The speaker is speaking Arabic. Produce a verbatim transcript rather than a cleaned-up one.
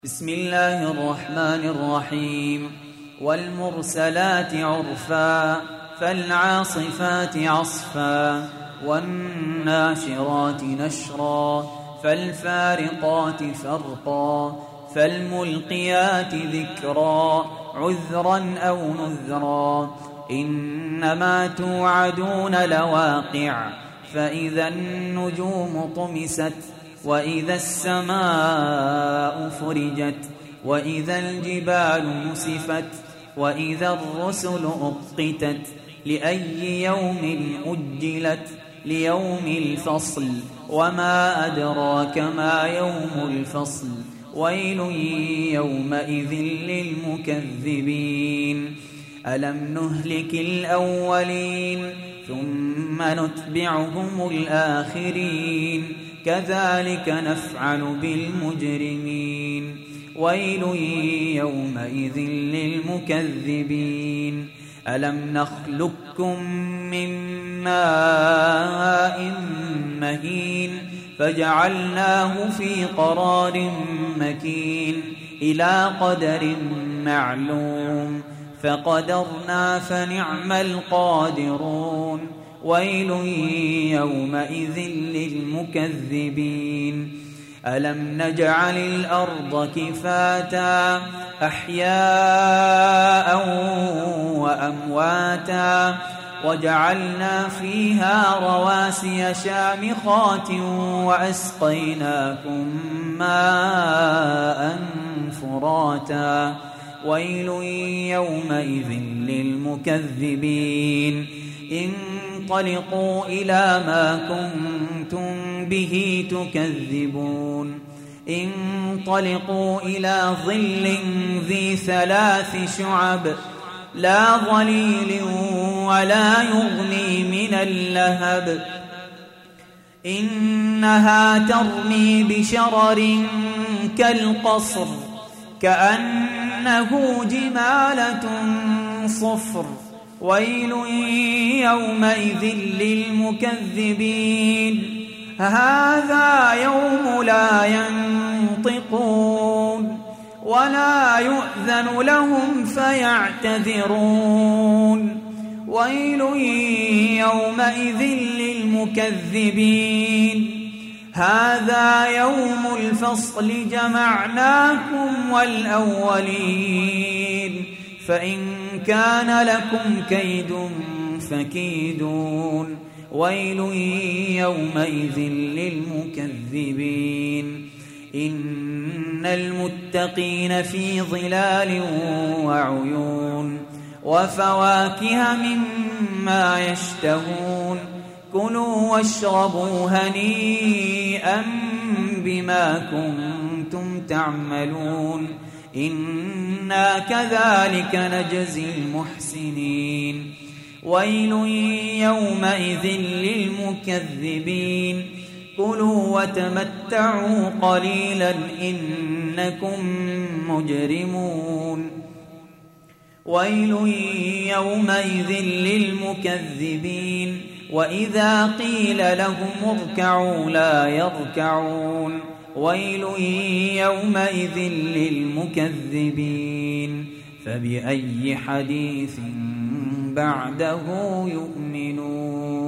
بسم الله الرحمن الرحيم والمرسلات عرفا فالعاصفات عصفا والناشرات نشرا فالفارقات فرقا فالملقيات ذكرا عذرا أو نذرا إنما توعدون لواقع فإذا النجوم طمست وإذا السماء فرجت وإذا الجبال نسفت وإذا الرسل أقتت لأي يوم أجلت ليوم الفصل وما أدراك ما يوم الفصل ويل يومئذ للمكذبين ألم نهلك الأولين ثم نتبعهم الآخرين كذلك نفعل بالمجرمين ويل يومئذ للمكذبين ألم نخلقكم من ماء مهين فجعلناه في قرار مكين إلى قدر معلوم فقدرنا فنعم القادرون ويل يومئذ للمكذبين ألم نجعل الأرض كفاتا أحياء وأمواتا وجعلنا فيها رواسي شامخات وأسقيناكم ماء فراتا ويل يومئذ للمكذبين انطلقوا إلى ما كنتم به تكذبون انطلقوا إلى ظل ذي ثلاث شعب لا ظليل ولا يغني من اللهب إنها ترمي بشرر كالقصر كأنه جمالة صفر ويل يومئذ للمكذبين هذا يوم لا ينطقون ولا يؤذن لهم فيعتذرون ويل يومئذ للمكذبين هذا يوم الفصل جمعناكم والأولين فإن كان لكم كيد فكيدون ويل يومئذ للمكذبين إن المتقين في ظلال وعيون وفواكه مما يشتهون كلوا واشربوا هنيئا بما كنتم تعملون إنا كذلك نجزي المحسنين ويل يومئذ للمكذبين كلوا وتمتعوا قليلا إنكم مجرمون ويل يومئذ للمكذبين وإذا قيل لهم اركعوا لا يركعون ويل يومئذ للمكذبين فبأي حديث بعده يؤمنون